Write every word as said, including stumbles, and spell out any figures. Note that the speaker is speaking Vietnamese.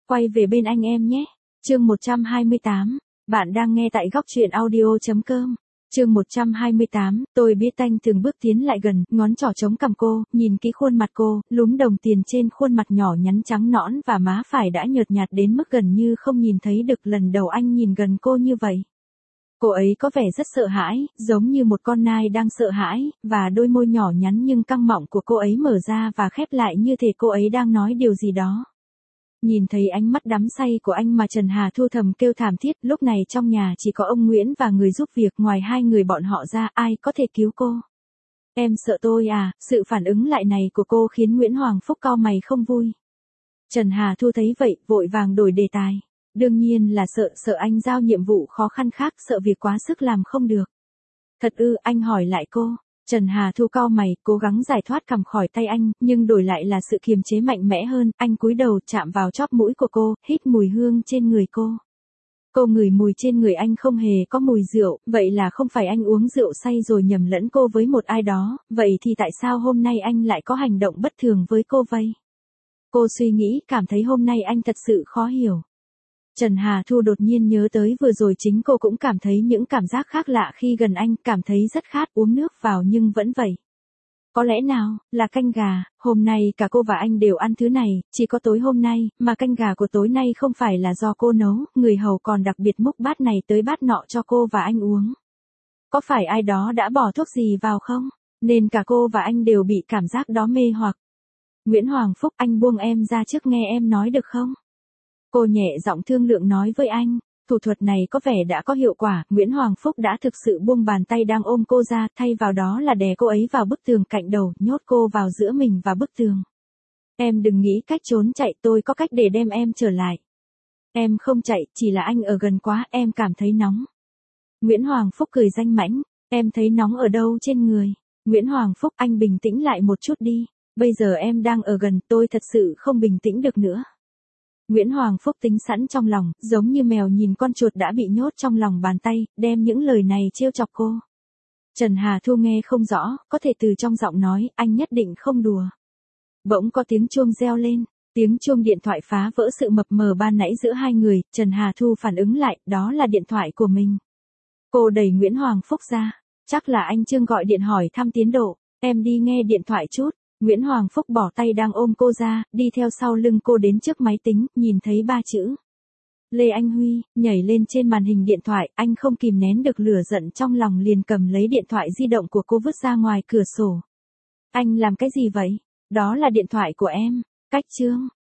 quay về bên anh em nhé. Chương một trăm hai mươi tám, bạn đang nghe tại góc truyện audio chấm com. Chương một trăm hai mươi tám, tôi biết anh từng bước tiến lại gần, ngón trỏ chống cằm cô, nhìn kỹ khuôn mặt cô, lúm đồng tiền trên khuôn mặt nhỏ nhắn trắng nõn và má phải đã nhợt nhạt đến mức gần như không nhìn thấy được. Lần đầu anh nhìn gần cô như vậy, cô ấy có vẻ rất sợ hãi, giống như một con nai đang sợ hãi, và đôi môi nhỏ nhắn nhưng căng mọng của cô ấy mở ra và khép lại như thể cô ấy đang nói điều gì đó. Nhìn thấy ánh mắt đắm say của anh mà Trần Hà Thu thầm kêu thảm thiết. Lúc này trong nhà chỉ có ông Nguyễn và người giúp việc, ngoài hai người bọn họ ra ai có thể cứu cô. Em sợ tôi à? Sự phản ứng lại này của cô khiến Nguyễn Hoàng Phúc cau mày không vui. Trần Hà Thu thấy vậy, vội vàng đổi đề tài. Đương nhiên là sợ, sợ anh giao nhiệm vụ khó khăn khác, sợ việc quá sức làm không được. Thật ư? Anh hỏi lại cô. Trần Hà Thu cau mày, cố gắng giải thoát cằm khỏi tay anh, nhưng đổi lại là sự kiềm chế mạnh mẽ hơn. Anh cúi đầu chạm vào chóp mũi của cô, hít mùi hương trên người cô. Cô ngửi mùi trên người anh không hề có mùi rượu, vậy là không phải anh uống rượu say rồi nhầm lẫn cô với một ai đó, vậy thì tại sao hôm nay anh lại có hành động bất thường với cô vậy? Cô suy nghĩ, cảm thấy hôm nay anh thật sự khó hiểu. Trần Hà Thu đột nhiên nhớ tới vừa rồi chính cô cũng cảm thấy những cảm giác khác lạ khi gần anh, cảm thấy rất khát, uống nước vào nhưng vẫn vậy. Có lẽ nào, là canh gà, hôm nay cả cô và anh đều ăn thứ này, chỉ có tối hôm nay, mà canh gà của tối nay không phải là do cô nấu, người hầu còn đặc biệt múc bát này tới bát nọ cho cô và anh uống. Có phải ai đó đã bỏ thuốc gì vào không? Nên cả cô và anh đều bị cảm giác đó mê hoặc. Nguyễn Hoàng Phúc, anh buông em ra trước nghe em nói được không? Cô nhẹ giọng thương lượng nói với anh. Thủ thuật này có vẻ đã có hiệu quả, Nguyễn Hoàng Phúc đã thực sự buông bàn tay đang ôm cô ra, thay vào đó là đè cô ấy vào bức tường cạnh đầu, nhốt cô vào giữa mình và bức tường. Em đừng nghĩ cách trốn chạy, tôi có cách để đem em trở lại. Em không chạy, chỉ là anh ở gần quá, em cảm thấy nóng. Nguyễn Hoàng Phúc cười danh mãnh, em thấy nóng ở đâu trên người? Nguyễn Hoàng Phúc, anh bình tĩnh lại một chút đi, bây giờ em đang ở gần, tôi thật sự không bình tĩnh được nữa. Nguyễn Hoàng Phúc tính sẵn trong lòng, giống như mèo nhìn con chuột đã bị nhốt trong lòng bàn tay, đem những lời này trêu chọc cô. Trần Hà Thu nghe không rõ, có thể từ trong giọng nói, anh nhất định không đùa. Bỗng có tiếng chuông reo lên, tiếng chuông điện thoại phá vỡ sự mập mờ ban nãy giữa hai người. Trần Hà Thu phản ứng lại, đó là điện thoại của mình. Cô đẩy Nguyễn Hoàng Phúc ra, chắc là anh Trương gọi điện hỏi thăm tiến độ, em đi nghe điện thoại chút. Nguyễn Hoàng Phúc bỏ tay đang ôm cô ra, đi theo sau lưng cô đến trước máy tính, nhìn thấy ba chữ Lê Anh Huy, nhảy lên trên màn hình điện thoại, anh không kìm nén được lửa giận trong lòng liền cầm lấy điện thoại di động của cô vứt ra ngoài cửa sổ. Anh làm cái gì vậy? Đó là điện thoại của em. Cách Trương,